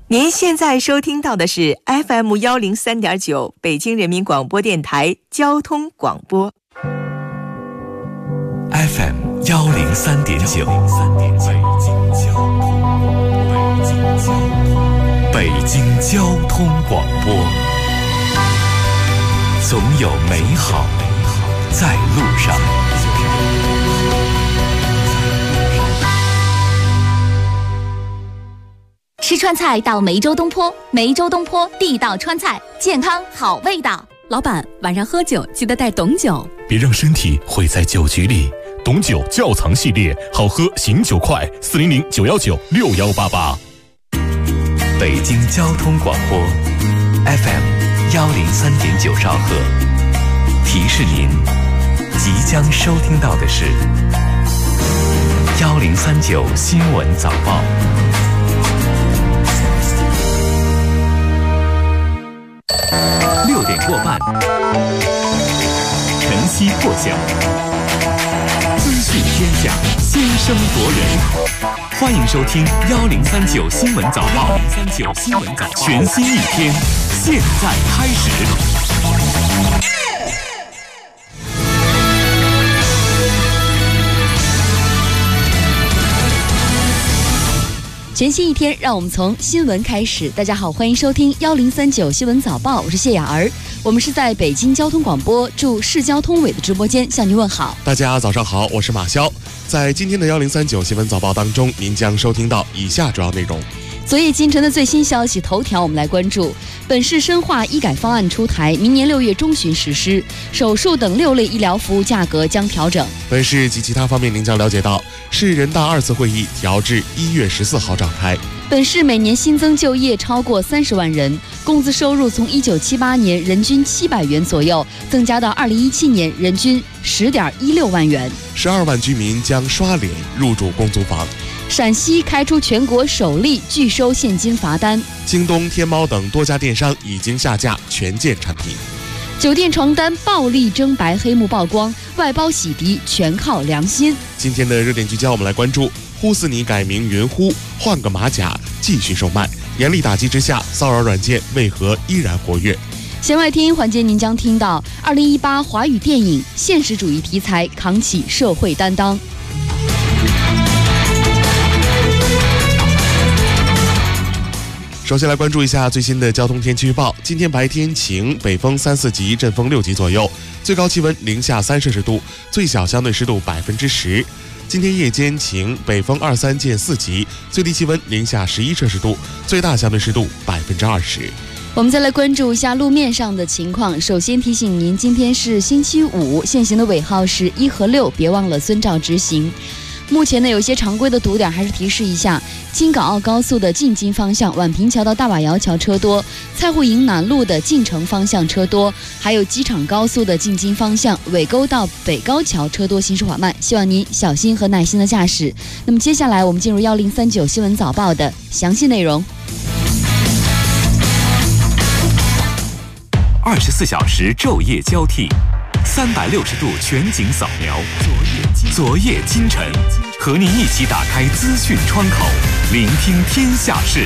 您现在收听到的是 FM103.9 北京人民广播电台交通广播。 FM103.9 北京交通广播，总有美好在路上。 吃川菜到梅州东坡，梅州东坡地道川菜，健康好味道。 老板，晚上喝酒记得带董酒， 别让身体毁在酒局里。董酒窖藏系列，好喝醒酒快，400-919-6188。北京交通广播 FM103.9兆赫，提示您即将收听到的是1039新闻早报。6点过半，晨曦破晓，资讯天下，先声夺人。欢迎收听1039新闻早报，全新一天，现在开始。 全新一天，让我们从新闻开始。大家好，欢迎收听1039新闻早报，我是谢雅儿。我们是在北京交通广播驻市交通委的直播间向您问好。 大家早上好，我是马潇。在今天的1039新闻早报当中，您将收听到以下主要内容。 昨夜今晨的最新消息头条，我们来关注本市深化医改方案出台，明年6月中旬实施，手术等6类医疗服务价格将调整。 本市及其他方面，您将了解到市人大2次会议调至1月14号召开。 本市每年新增就业超过30万人，工资收入从1978年人均700元左右，增加到2017年人均10.16万元。 12万居民将刷脸入住公租房。 陕西开出全国首例拒收现金罚单。 京东、天猫等多家电商已经下架全件产品。 酒店床单暴力征白黑幕曝光，外包洗涤全靠良心。 今天的热点聚焦，我们来关注呼死你改名云呼，换个马甲继续售卖。严厉打击之下，骚扰软件为何依然活跃？ 弦外听音环节，您将听到2018华语电影现实主义题材扛起社会担当。 首先来关注一下最新的交通天气预报。今天白天晴，北风3、4级，阵风6级左右，最高气温零下3摄氏度，最小相对湿度10%。今天夜间晴，北风2、3见4级，最低气温零下11摄氏度，最大相对湿度20%。 我们再来关注一下路面上的情况。首先提醒您，今天是星期五，限行的尾号是1和6，别忘了遵照执行。目前呢，有些常规的堵点，还是提示一下：京港澳高速的进京方向，宛平桥到大瓦窑桥车多；蔡户营南路的进城方向车多；还有机场高速的进京方向，尾沟到北高桥车多，行驶缓慢。希望您小心和耐心的驾驶。那么接下来我们进入1039新闻早报的详细内容。 24小时昼夜交替，360度全景扫描，昨夜今晨，和您一起打开资讯窗口，聆听天下事。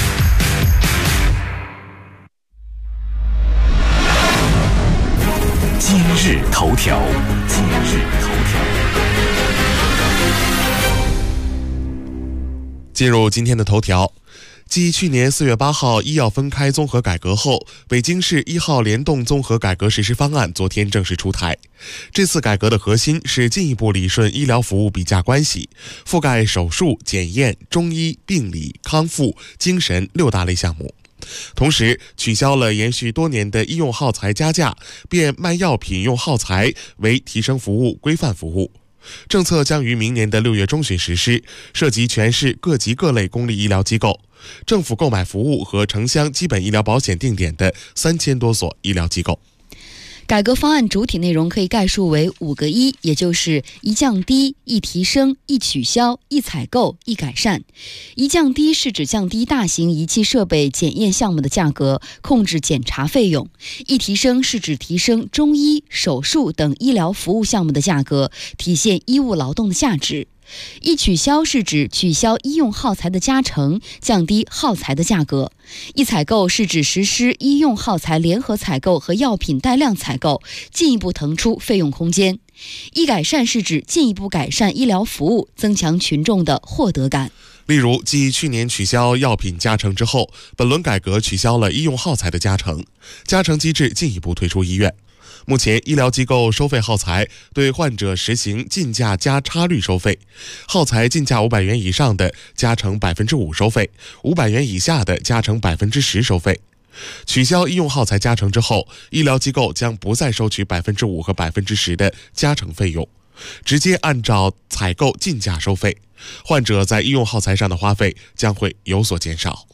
今日头条。 进入今天的头条。继去年4月8号医药分开综合改革后，北京市1号联动综合改革实施方案昨天正式出台。这次改革的核心是进一步理顺医疗服务比价关系，覆盖手术、检验、中医、病理、康复、精神6大类项目。同时取消了延续多年的医用耗材加价，变卖药品用耗材为提升服务、规范服务。政策将于明年的6月中旬实施，涉及全市各级各类公立医疗机构、政府购买服务和城乡基本医疗保险定点的3000多所医疗机构。 改革方案主体内容可以概述为5个1，也就是一降低、一提升、一取消、一采购、一改善。一降低是指降低大型仪器设备检验项目的价格，控制检查费用；一提升是指提升中医、手术等医疗服务项目的价格，体现医务劳动的价值。 一取消是指取消医用耗材的加成，降低耗材的价格；一采购是指实施医用耗材联合采购和药品带量采购，进一步腾出费用空间；一改善是指进一步改善医疗服务，增强群众的获得感。 例如，继去年取消药品加成之后，本轮改革取消了医用耗材的加成，加成机制进一步退出医院。目前，医疗机构收费耗材对患者实行进价加差率收费，耗材进价500元以上的加成5%收费，500元以下的加成10%收费。取消医用耗材加成之后，医疗机构将不再收取5%和10%的加成费用，直接按照采购进价收费，患者在医用耗材上的花费将会有所减少。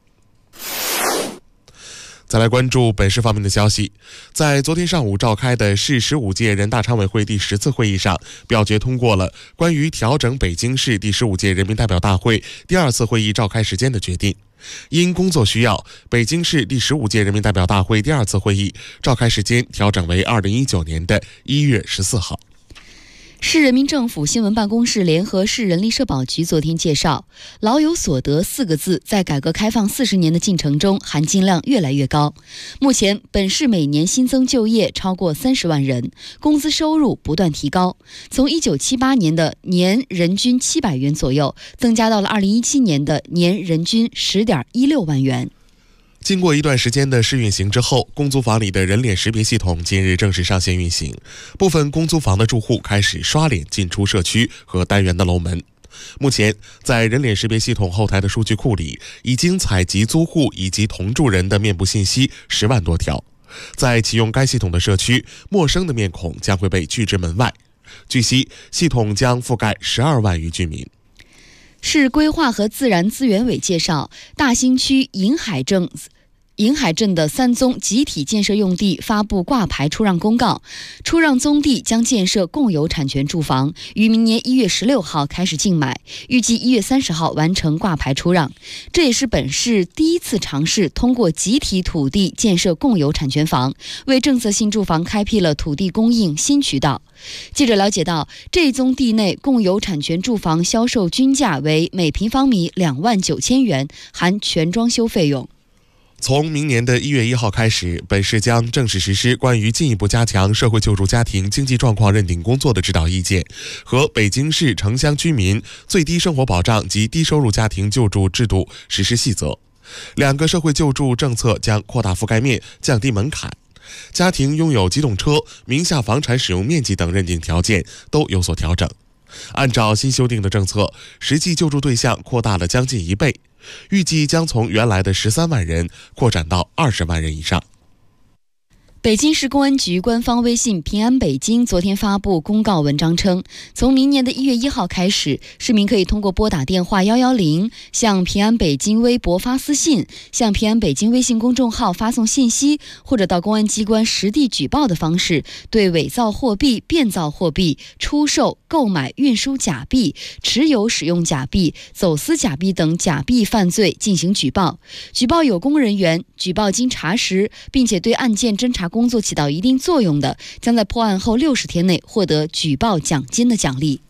再来关注本市方面的消息，在昨天上午召开的市15届人大常委会第10次会议上，表决通过了关于调整北京市第15届人民代表大会第2次会议召开时间的决定。因工作需要，北京市第15届人民代表大会第2次会议召开时间调整为2019年的1月14号。 市人民政府新闻办公室联合市人力社保局昨天介绍，老有所得4个字在改革开放40年的进程中含金量越来越高。目前本市每年新增就业超过30万人，工资收入不断提高，从1978年的年人均700元左右增加到了2017年的年人均10.16万元。 经过一段时间的试运行之后，公租房里的人脸识别系统近日正式上线运行，部分公租房的住户开始刷脸进出社区和单元的楼门。目前，在人脸识别系统后台的数据库里，已经采集租户以及同住人的面部信息10万多条。在启用该系统的社区，陌生的面孔将会被拒之门外。据悉，系统将覆盖12万余居民。 市规划和自然资源委介绍，大兴区银海镇的3宗集体建设用地发布挂牌出让公告，出让宗地将建设共有产权住房，于明年1月16号开始竞买，预计1月30号完成挂牌出让。这也是本市第一次尝试通过集体土地建设共有产权房，为政策性住房开辟了土地供应新渠道。记者了解到，这宗地内共有产权住房销售均价为每平方米29000元，含全装修费用。 从明年的1月1号开始，本市将正式实施关于进一步加强社会救助家庭经济状况认定工作的指导意见和北京市城乡居民最低生活保障及低收入家庭救助制度实施细则。2个社会救助政策将扩大覆盖面，降低门槛，家庭拥有机动车、名下房产使用面积等认定条件都有所调整。按照新修订的政策，实际救助对象扩大了将近1倍，预计将从原来的13万人扩展到20万人以上。 北京市公安局官方微信平安北京昨天发布公告文章称，从明年的1月1号开始，市民可以通过拨打电话110，向平安北京微博发私信，向平安北京微信公众号发送信息，或者到公安机关实地举报的方式，对伪造货币、变造货币、出售、购买、运输假币、持有、使用假币、走私假币等假币犯罪进行举报。举报有功人员，举报经查实，并且对案件侦查工作起到一定作用的，将在破案后60天内获得举报奖金的奖励。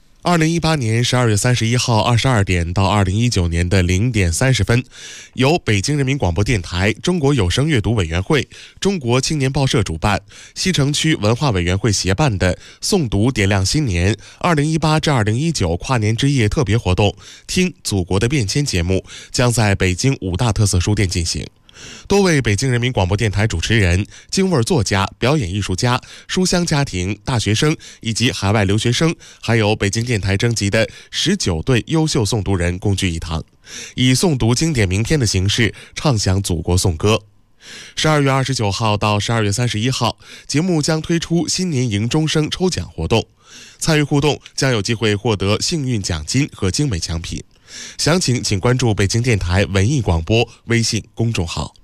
2018年12月31号22点到2019年的0点30分，由北京人民广播电台、中国有声阅读委员会、中国青年报社主办，西城区文化委员会协办的诵读点亮新年2018至2019跨年之夜特别活动听祖国的变迁节目将在北京5大特色书店进行。多位北京人民广播电台主持人、京味作家、表演艺术家、书香家庭、大学生以及海外留学生，还有北京电台征集的19对优秀诵读人共聚一堂，以诵读经典名篇的形式唱响祖国颂歌。12月29号到12月31号，节目将推出新年迎钟声抽奖活动，参与互动将有机会获得幸运奖金和精美奖品。详情请关注北京电台文艺广播微信公众号。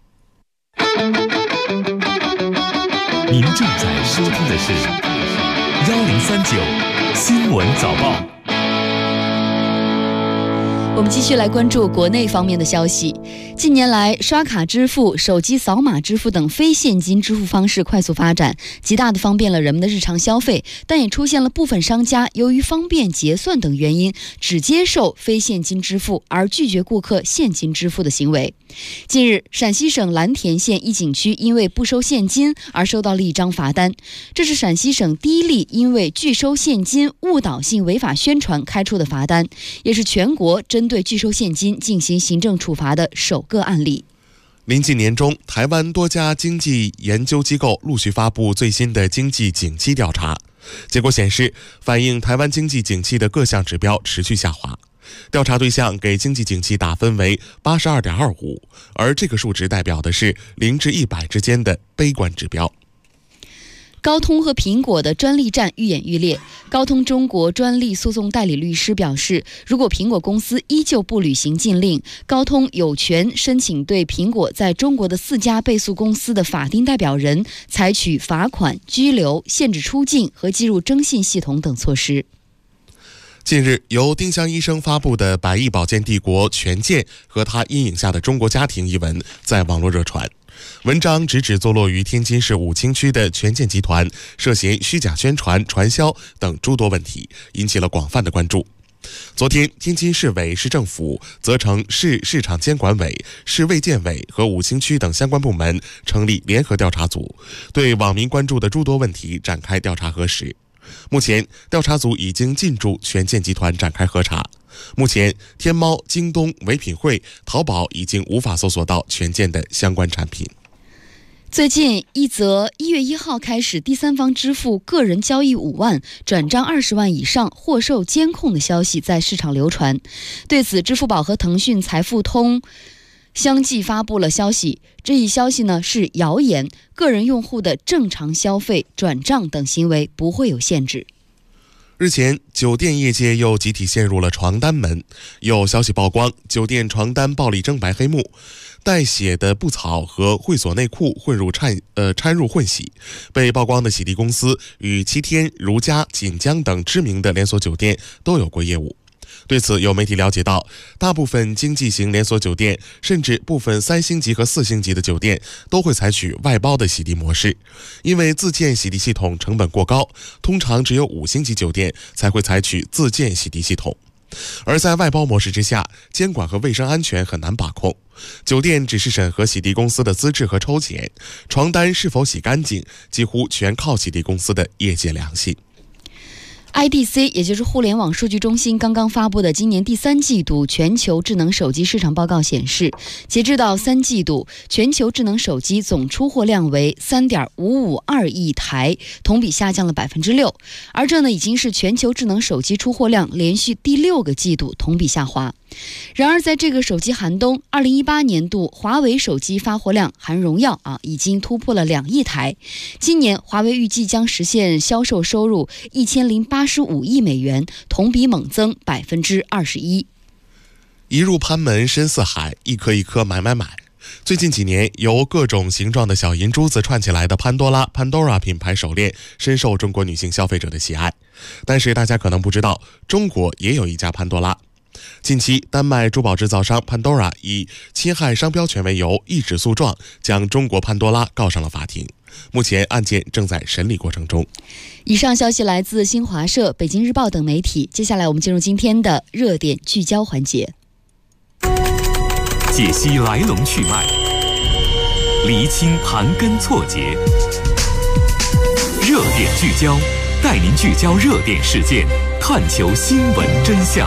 您正在收听的是1039新闻早报。 我们继续来关注国内方面的消息。近年来，刷卡支付、手机扫码支付等非现金支付方式快速发展，极大地方便了人们的日常消费，但也出现了部分商家由于方便结算等原因，只接受非现金支付，而拒绝顾客现金支付的行为。近日，陕西省蓝田县一景区因为不收现金而收到了一张罚单，这是陕西省第一例因为拒收现金误导性违法宣传开出的罚单，也是全国针对拒收现金进行行政处罚的首个案例。 临近年中，台湾多家经济研究机构陆续发布最新的经济景气调查，结果显示，反映台湾经济景气的各项指标持续下滑。调查对象给经济景气打分为 82.25， 而这个数值代表的是0至100之间的悲观指标。 高通和苹果的专利战愈演愈烈。高通中国专利诉讼代理律师表示，如果苹果公司依旧不履行禁令，高通有权申请对苹果在中国的4家被诉公司的法定代表人采取罚款、拘留、限制出境和进入征信系统等措施。 近日，由丁香医生发布的《百亿保健帝国权健和他阴影下的中国家庭》一文在网络热传。文章直指坐落于天津市武清区的权健集团涉嫌虚假宣传、传销等诸多问题，引起了广泛的关注。昨天，天津市委市政府责成市市场监管委、市卫健委和武清区等相关部门成立联合调查组，对网民关注的诸多问题展开调查核实。目前，调查组已经进驻权健集团展开核查。目前，天猫、京东、唯品会、淘宝已经无法搜索到权健的相关产品。 最近，一则1月1号开始第三方支付个人交易5万、转账20万以上或受监控的消息在市场流传。对此，支付宝和腾讯财付通相继发布了消息，这一消息呢是谣言，个人用户的正常消费、转账等行为不会有限制。 日前，酒店业界又集体陷入了床单门，有消息曝光，酒店床单暴力蒸白黑幕，带血的布草和会所内裤掺入混洗。被曝光的洗涤公司与7天、如家、锦江等知名的连锁酒店都有过业务。对此，有媒体了解到，大部分经济型连锁酒店，甚至部分3星级和4星级的酒店都会采取外包的洗涤模式，因为自建洗涤系统成本过高，通常只有5星级酒店才会采取自建洗涤系统。而在外包模式之下，监管和卫生安全很难把控，酒店只是审核洗涤公司的资质和抽检，床单是否洗干净，几乎全靠洗涤公司的业界良心。 IDC 也就是互联网数据中心刚刚发布的今年第3季度全球智能手机市场报告显示，截至到3季度，全球智能手机总出货量为 3.552 亿台，同比下降了 6%， 而这呢已经是全球智能手机出货量连续第6个季度同比下滑。然而在这个手机寒冬，2018年度华为手机发货量含荣耀已经突破了2亿台。今年华为预计将实现销售收入1085亿美元，同比猛增 21%。 一入潘门深似海，一颗一颗买。最近几年，由各种形状的小银珠子串起来的潘多拉 （Pandora） 品牌手链深受中国女性消费者的喜爱。但是大家可能不知道，中国也有一家潘多拉。近期，丹麦珠宝制造商 Pandora 以侵害商标权为由，一纸诉状将中国潘多拉告上了法庭。目前案件正在审理过程中。 以上消息来自新华社、北京日报等媒体。接下来我们进入今天的热点聚焦环节， 解析来龙去脉，厘清盘根错节。热点聚焦，带您聚焦热点事件，探求新闻真相。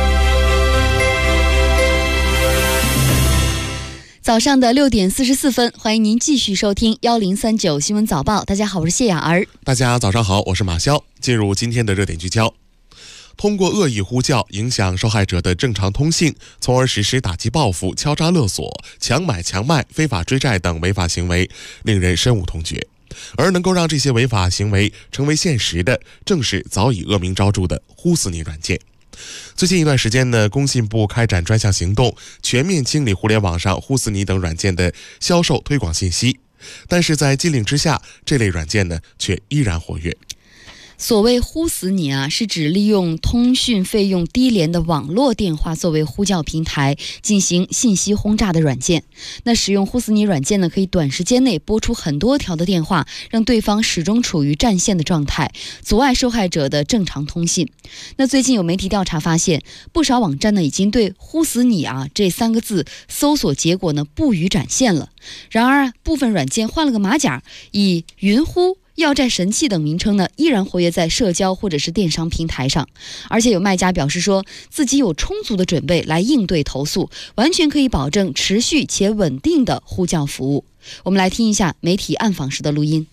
早上的6点44分，欢迎您继续收听1039新闻早报。大家好，我是谢雅儿。 大家早上好，我是马潇。进入今天的热点聚焦。通过恶意呼叫影响受害者的正常通信，从而实施打击报复、敲诈勒索、强买强卖、非法追债等违法行为，令人深恶痛绝。而能够让这些违法行为成为现实的，正是早已恶名昭著的呼死你软件。最近一段时间呢，工信部开展专项行动，全面清理互联网上呼死你等软件的销售推广信息。但是在禁令之下，这类软件呢却依然活跃。 所谓呼死你啊，是指利用通讯费用低廉的网络电话作为呼叫平台进行信息轰炸的软件。那使用呼死你软件呢，可以短时间内拨出很多条的电话，让对方始终处于占线的状态，阻碍受害者的正常通信。那最近有媒体调查发现，不少网站呢已经对呼死你啊这3个字搜索结果呢不予展现了。然而部分软件换了个马甲，以云呼、要债神器等名称呢，依然活跃在社交或者是电商平台上。而且有卖家表示说，自己有充足的准备来应对投诉，完全可以保证持续且稳定的呼叫服务。我们来听一下媒体暗访时的录音。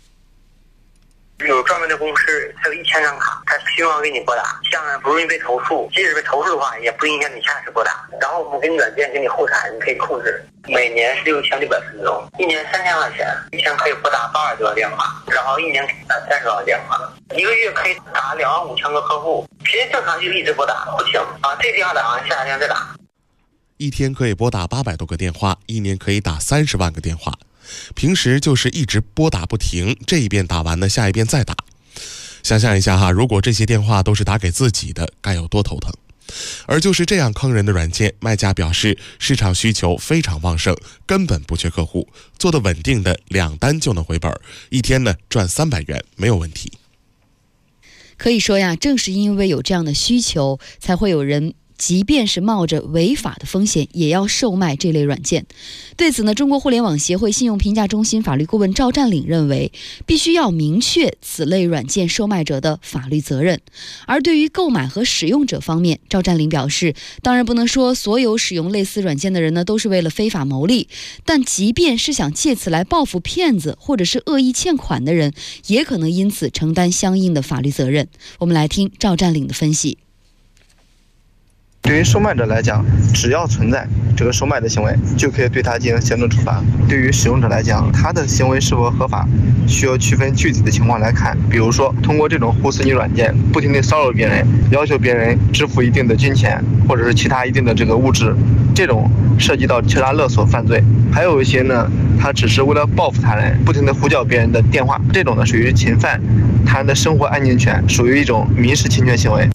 有专门的公司，它有1000张卡，它希望给你拨打，这样不容易被投诉。即使被投诉的话，也不影响你下次拨打。然后我们给你软件给你后台，你可以控制。每年6600分钟，1年3000块钱，1天可以拨打800多个电话，然后1年可以打30多个电话，一个月可以打25000个客户。平时正常就一直拨打不停啊，这电话打完，下天再打。 一天可以拨打800多个电话，1年可以打30万个电话。平时就是一直拨打不停，这一遍打完呢，下一遍再打。想象一下哈，如果这些电话都是打给自己的，该有多头疼。而就是这样坑人的软件，卖家表示市场需求非常旺盛，根本不缺客户，做得稳定的2单就能回本，一天呢赚300元没有问题。 可以说呀，正是因为有这样的需求，才会有人即便是冒着违法的风险，也要售卖这类软件。对此呢，中国互联网协会信用评价中心法律顾问赵占领认为，必须要明确此类软件售卖者的法律责任。而对于购买和使用者方面，赵占领表示，当然不能说所有使用类似软件的人呢都是为了非法牟利，但即便是想借此来报复骗子或者是恶意欠款的人，也可能因此承担相应的法律责任。我们来听赵占领的分析。 对于售卖者来讲，只要存在这个售卖的行为，就可以对他进行行政处罚。对于使用者来讲，他的行为是否合法，需要区分具体的情况来看。比如说，通过这种呼死你软件，不停地骚扰别人，要求别人支付一定的金钱，或者是其他一定的这个物质，这种涉及到敲诈勒索犯罪。还有一些呢，他只是为了报复他人，不停地呼叫别人的电话，这种呢属于侵犯他人的生活安宁权，属于一种民事侵权行为。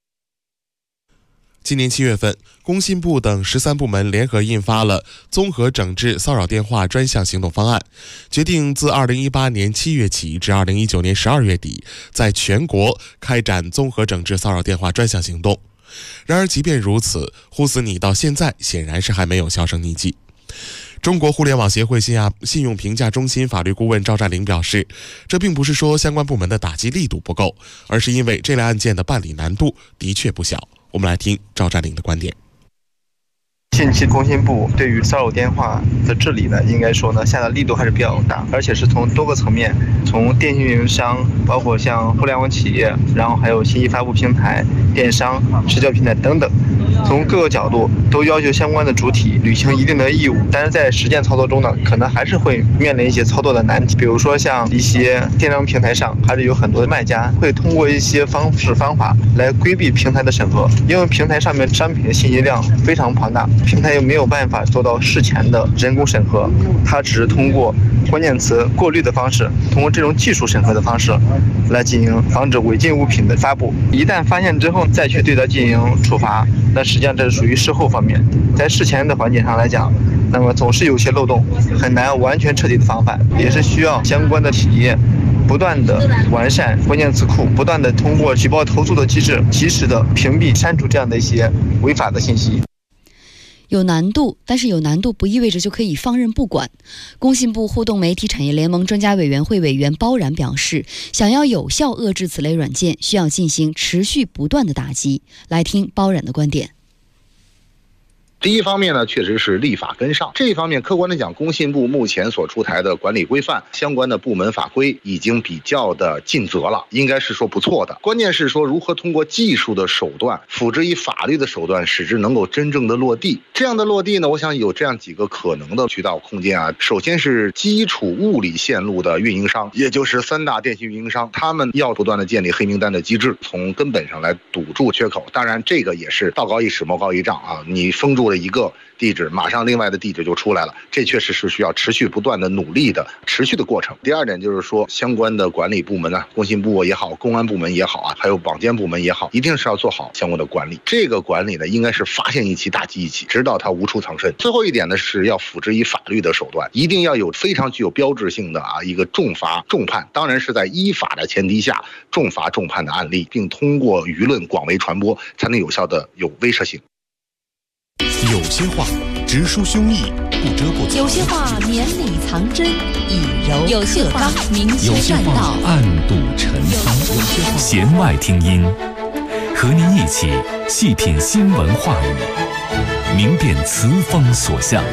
今年7月份，工信部等13部门联合印发了综合整治骚扰电话专项行动方案，决定自2018年7月起至2019年12月底，在全国开展综合整治骚扰电话专项行动。然而即便如此，呼死你到现在显然是还没有销声匿迹。中国互联网协会信用评价中心法律顾问赵占领表示，这并不是说相关部门的打击力度不够，而是因为这类案件的办理难度的确不小。我们来听赵占领的观点。 近期工信部对于骚扰电话的治理呢，应该说呢下的力度还是比较大，而且是从多个层面，从电信运营商，包括像互联网企业，然后还有信息发布平台、电商、社交平台等等，从各个角度都要求相关的主体履行一定的义务。但是在实践操作中呢，可能还是会面临一些操作的难题，比如说像一些电商平台上，还是有很多的卖家会通过一些方式方法来规避平台的审核，因为平台上面商品的信息量非常庞大。平台又没有办法做到事前的人工审核，它只是通过关键词过滤的方式，通过这种技术审核的方式来进行防止违禁物品的发布。一旦发现之后再去对它进行处罚，那实际上这是属于事后方面。在事前的环节上来讲，那么总是有些漏洞，很难完全彻底的防范，也是需要相关的企业不断的完善关键词库，不断的通过举报投诉的机制，及时的屏蔽删除这样的一些违法的信息。 有难度，但是有难度不意味着就可以放任不管。工信部互动媒体产业联盟专家委员会委员包然表示，想要有效遏制此类软件，需要进行持续不断的打击。来听包然的观点。 第一方面呢，确实是立法跟上。这一方面，客观的讲，工信部目前所出台的管理规范，相关的部门法规已经比较的尽责了，应该是说不错的。关键是说如何通过技术的手段，辅之以法律的手段，使之能够真正的落地。这样的落地呢，我想有这样几个可能的渠道空间啊。首先是基础物理线路的运营商，也就是3大电信运营商，他们要不断的建立黑名单的机制，从根本上来堵住缺口。当然，这个也是道高一尺，魔高一丈啊。你封住了一个地址，马上另外的地址就出来了，这确实是需要持续不断的努力的持续的过程。第二点就是说，相关的管理部门啊，工信部也好，公安部门也好啊，还有保监部门也好，一定是要做好相关的管理。这个管理呢，应该是发现一起打击一起，直到它无处藏身。最后一点呢，是要辅之以法律的手段，一定要有非常具有标志性的一个重罚重判，当然是在依法的前提下重罚重判的案例，并通过舆论广为传播，才能有效的有威慑性。 有些话直抒胸臆，不遮不藏； 有些话绵里藏针，以柔有些话明有些修栈道话。暗度陈仓。弦外听音，和您一起细品新闻话语，明辨词风所向。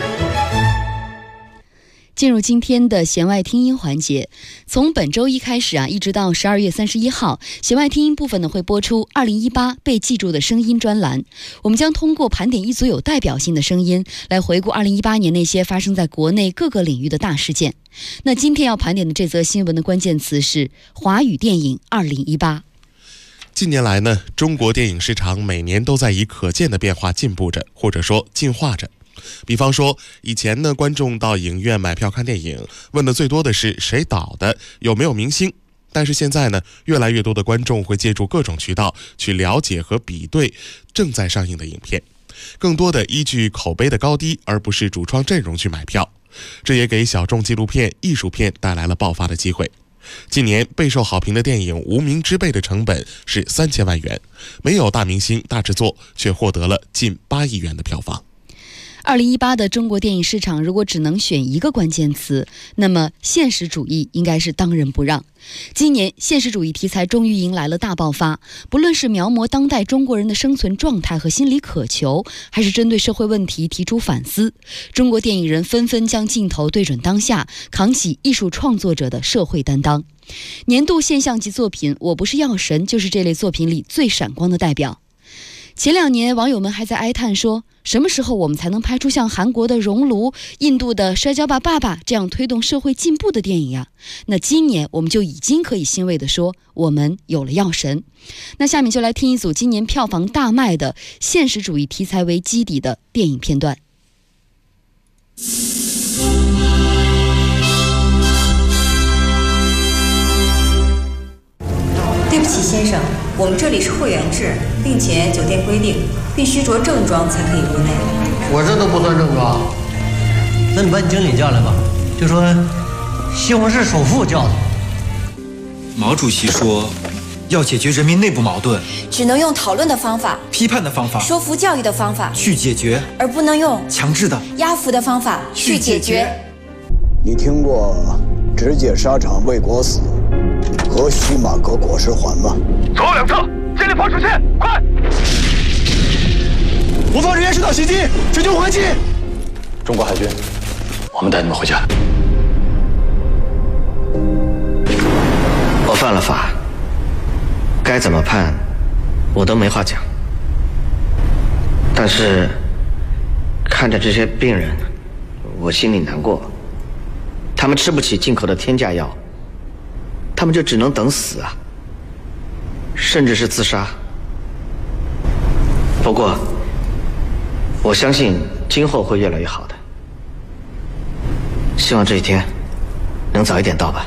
进入今天的弦外听音环节，从本周一开始一直到12月31号，弦外听音部分呢会播出2018被记住的声音专栏。我们将通过盘点一组有代表性的声音，来回顾2018年那些发生在国内各个领域的大事件。那今天要盘点的这则新闻的关键词是华语电影2018。 近年来呢，中国电影市场每年都在以可见的变化进步着，或者说进化着。比方说，以前呢，观众到影院买票看电影，问的最多的是谁导的，有没有明星。但是现在呢，越来越多的观众会借助各种渠道去了解和比对正在上映的影片，更多的依据口碑的高低，而不是主创阵容去买票。这也给小众纪录片、艺术片带来了爆发的机会。近年备受好评的电影《无名之辈》的成本是3000万元，没有大明星、大制作，却获得了近8亿元的票房。 2018的中国电影市场如果只能选一个关键词，那么现实主义应该是当仁不让。今年现实主义题材终于迎来了大爆发，不论是描摹当代中国人的生存状态和心理渴求，还是针对社会问题提出反思，中国电影人纷纷将镜头对准当下，扛起艺术创作者的社会担当。年度现象级作品《我不是药神》就是这类作品里最闪光的代表。前2年，网友们还在哀叹说，什么时候我们才能拍出像韩国的《熔炉》、印度的《摔跤吧，爸爸》这样推动社会进步的电影呀？那今年我们就已经可以欣慰地说，我们有了药神。那下面就来听一组今年票房大卖的现实主义题材为基底的电影片段。 对不起，先生，我们这里是会员制，并且酒店规定必须着正装才可以入内。 我这都不算正装。那你把你经理叫来吧，就说西红柿首富叫的。 毛主席说，要解决人民内部矛盾， 只能用讨论的方法、 批判的方法、 说服教育的方法去解决， 而不能用强制的、 压服的方法去解决。 你听过直接沙场为国死和徐马革果实还吗？ 左右两侧建立防守线，快！ 我方人员受到袭击，请求还击。 中国海军，我们带你们回家。 我犯了法，该怎么判，我都没话讲。但是看着这些病人，我心里难过。他们吃不起进口的天价药，他们就只能等死啊，甚至是自杀。不过我相信今后会越来越好的，希望这一天能早一点到吧。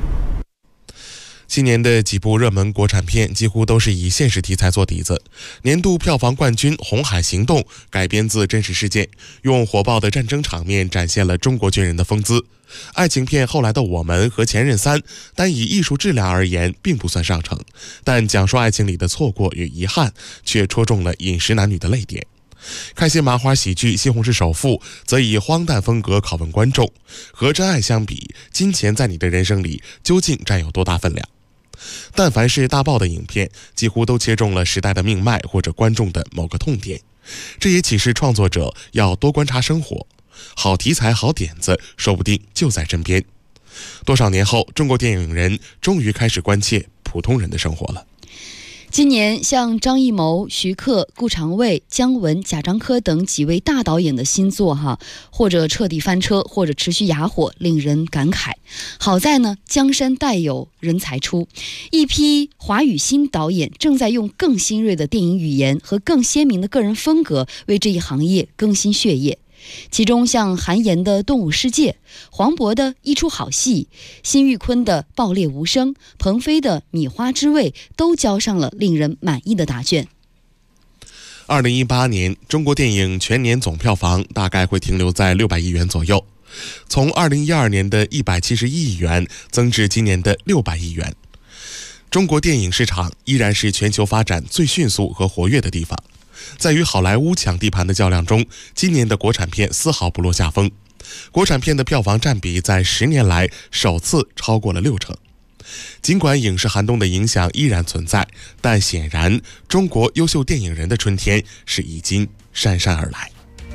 今年的几部热门国产片几乎都是以现实题材做底子。年度票房冠军《红海行动》改编自真实事件，用火爆的战争场面展现了中国军人的风姿。爱情片《后来的我们》和《前任3》单以艺术质量而言并不算上乘，但讲述爱情里的错过与遗憾却戳中了饮食男女的泪点。开心麻花喜剧《西红柿首富》则以荒诞风格拷问观众，和真爱相比，金钱在你的人生里究竟占有多大分量？但凡是大爆的影片，几乎都切中了时代的命脉或者观众的某个痛点。这也启示创作者要多观察生活，好题材好点子说不定就在身边。多少年后，中国电影人终于开始关切普通人的生活了。 今年像张艺谋、徐克、顾长卫、姜文、贾樟柯等几位大导演的新作或者彻底翻车，或者持续哑火，令人感慨。好在呢，江山代有人才出，一批华语新导演正在用更新锐的电影语言和更鲜明的个人风格为这一行业更新血液。其中像韩延的《动物世界》，黄渤的一出好戏，辛玉坤的《爆裂无声》，彭飞的《米花之味》都交上了令人满意的答卷。 2018年中国电影全年总票房大概会停留在600亿元左右，从2012年的171亿元增至今年的600亿元。中国电影市场依然是全球发展最迅速和活跃的地方，在与好莱坞抢地盘的较量中，今年的国产片丝毫不落下风，国产片的票房占比在10年来首次超过了60%。尽管影视寒冬的影响依然存在，但显然中国优秀电影人的春天是已经姗姗而来。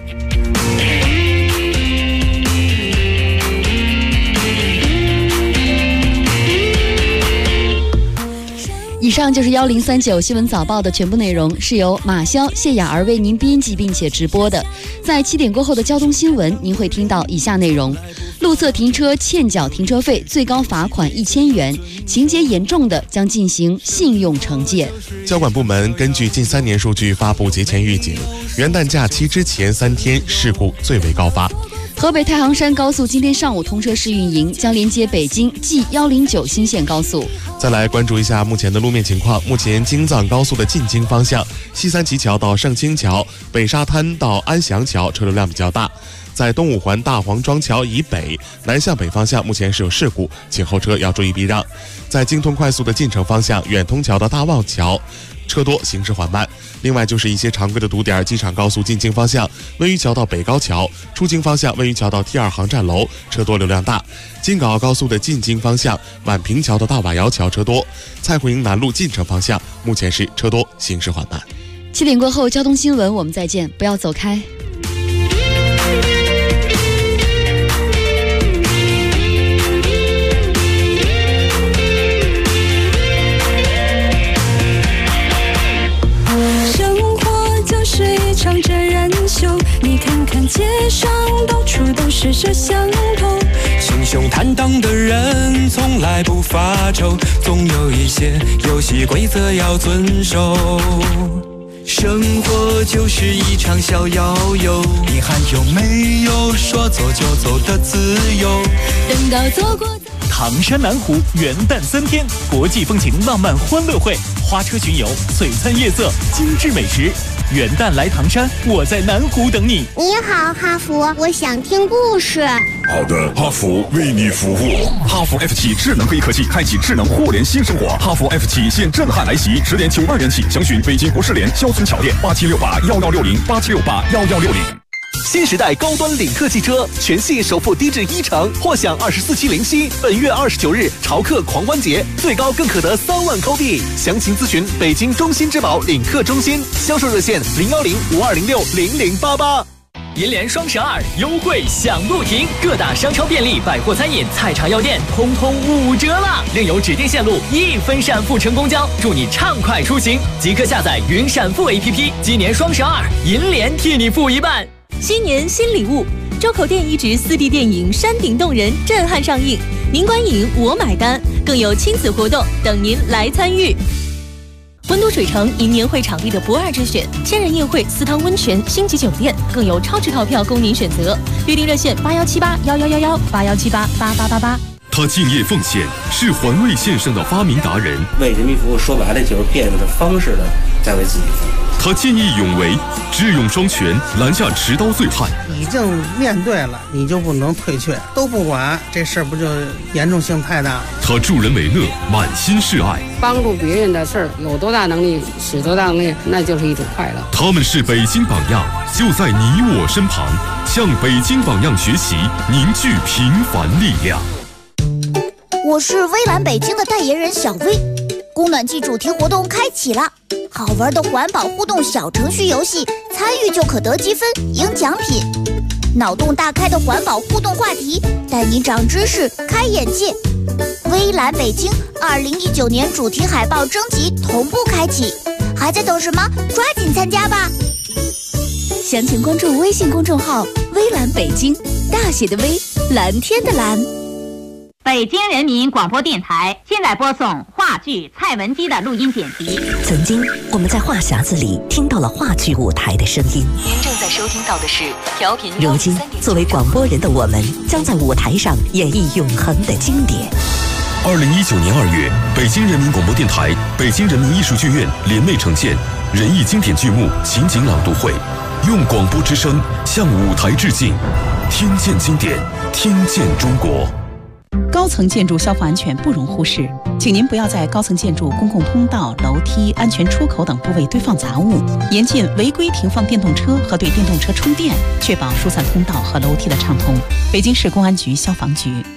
以上就是1039新闻早报的全部内容，是由马潇、谢雅儿为您编辑并且直播的。在7点过后的交通新闻，您会听到以下内容：路侧停车欠缴停车费，最高罚款1000元，情节严重的将进行信用惩戒。 交管部门根据近3年数据发布节前预警，元旦假期之前3天事故最为高发。 河北太行山高速今天上午通车试运营，将连接北京 G109新线高速。 再来关注一下目前的路面情况。目前京藏高速的进京方向，西三旗桥到盛京桥、北沙滩到安祥桥车流量比较大。在东五环大黄庄桥以北南向北方向目前是有事故，请后车要注意避让。在京通快速的进城方向，远通桥到大望桥车多，行驶缓慢。另外就是一些常规的堵点，机场高速进京方向温榆桥到北高桥，出京方向温榆桥到 T2 航站楼车多流量大。京港澳高速的进京方向宛平桥到大瓦窑桥车多。蔡胡营南路进城方向目前是车多，行驶缓慢。 7点过后交通新闻我们再见，不要走开。 唱着人秀，你看看街上到处都是摄像头， 心胸坦荡的人从来不发愁，总有一些游戏规则要遵守。生活就是一场小摇游，你还有没有说走就走的自由？ 等到走过唐山南湖元旦3天，国际风情浪漫欢乐会，花车巡游，璀璨夜色，精致美食。元旦来唐山，我在南湖等你。 你好，哈佛，我想听故事。 好的，哈佛为你服务。 哈佛 F7智能黑科技，开启智能互联新生活。哈佛 F7现震撼来袭，10年92元起，详询北京国士联肖村桥店8768116087681160。 新时代高端领克汽车全系首付低至1成，或享24期零息。本月29日潮客狂欢节，最高更可得3万扣币。详情咨询北京中心之宝领克中心，销售热线01052060088。 银联双12优惠享不停，各大商超、便利、百货、餐饮、菜场药店通通5折了，另有指定线路1分闪付乘公交，祝你畅快出行。即刻下载云闪付 APP， 今年双12银联替你付一半。 新年新礼物，周口店一直4D 电影《山顶洞人》震撼上映，您观影我买单，更有亲子活动等您来参与。温都水城迎年会场地的不二之选，千人宴会、4汤温泉、星级酒店，更有超值套票供您选择。预订热线8178111181788888。 他敬业奉献，是环卫线上的发明达人。 为人民服务，说白了就是变着方式的在为自己服务。 他见义勇为，智勇双全，拦下持刀醉汉。 已经面对了，你就不能退却，都不管，这事儿不就严重性太大了？ 他助人为乐，满心是爱。 帮助别人的事儿，有多大能力使多大能力，那就是一种快乐。 他们是北京榜样，就在你我身旁，向北京榜样学习，凝聚平凡力量。 我是微蓝北京的代言人小薇，供暖季主题活动开启了，好玩的环保互动小程序游戏，参与就可得积分赢奖品。脑洞大开的环保互动话题，带你长知识开眼界。微微蓝北京2019年主题海报征集同步开启，还在等什么？抓紧参加吧！ 详情关注微信公众号“微蓝北京”，大写的微，蓝天的蓝。 北京人民广播电台现在播送话剧《蔡文姬》的录音剪辑。 曾经，我们在话匣子里听到了话剧舞台的声音。 您正在收听到的是调频。 如今，作为广播人的我们，将在舞台上演绎永恒的经典。 2019年2月，北京人民广播电台、北京人民艺术剧院联袂呈现人艺经典剧目情景朗读会，用广播之声向舞台致敬，听见经典，听见中国。 高层建筑消防安全不容忽视，请您不要在高层建筑公共通道、楼梯、安全出口等部位堆放杂物，严禁违规停放电动车和对电动车充电，确保疏散通道和楼梯的畅通。北京市公安局消防局。